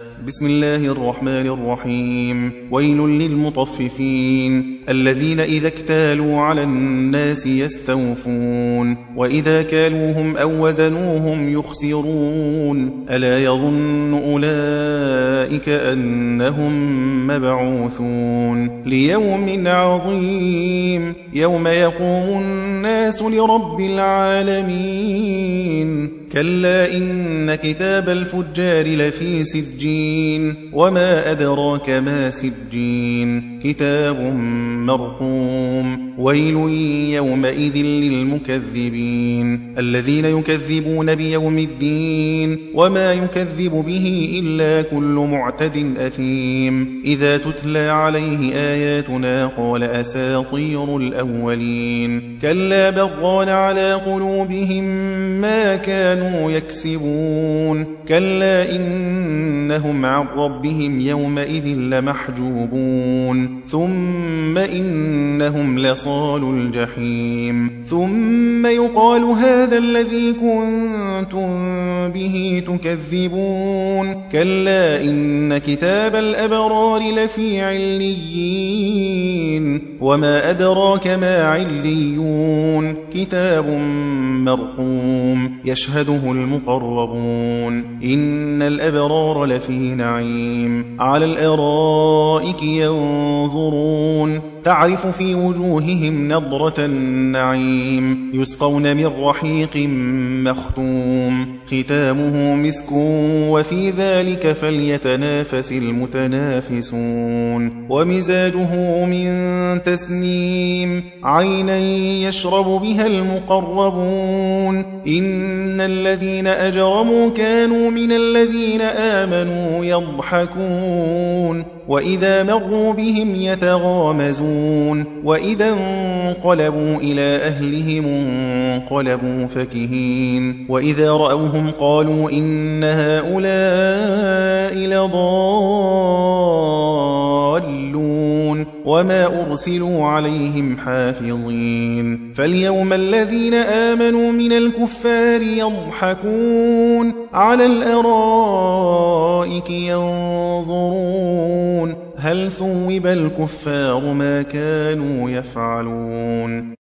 بسم الله الرحمن الرحيم. ويل للمطففين الذين إذا اكتالوا على الناس يستوفون وإذا كالوهم أو وزنوهم يخسرون ألا يظن أولئك أنهم مبعوثون ليوم عظيم يوم يقوم الناس لرب العالمين كلا إن كتاب الفجار لفي سجين وما أدراك ما سجين كتاب مرقوم ويل يومئذ للمكذبين الذين يكذبون بيوم الدين وما يكذب به إلا كل معتد أثيم إذا تتلى عليه آياتنا قال أساطير الأولين كلا بغان على قلوبهم ما كانوا يكسبون كلا إنهم عن ربهم يومئذ لمحجوبون ثم إنهم لصال الجحيم ثم يقال هذا الذي كنتم به تكذبون كلا إن كتاب الأبرار لفي عليين وما أدراك ما عليون كتاب مرقوم يشهده المقربون إن الأبرار لفي نعيم على الأرائك ينظرون تعرف في وجوههم نضرة النعيم يسقون من رحيق مختوم ختامه مسك وفي ذلك فليتنافس المتنافسون ومزاجه من تسنيم عينا يشرب بها المقربون إن الذين أجرموا كانوا من الذين آمنوا يضحكون وإذا مروا بهم يتغامزون وإذا انقلبوا إلى أهلهم انقلبوا فكهين وإذا رأوهم قالوا إن هؤلاء لضالون وما أرسلوا عليهم حافظين فاليوم الذين آمنوا من الكفار يضحكون على الأرائك ينظرون هل ثوب الكفار ما كانوا يفعلون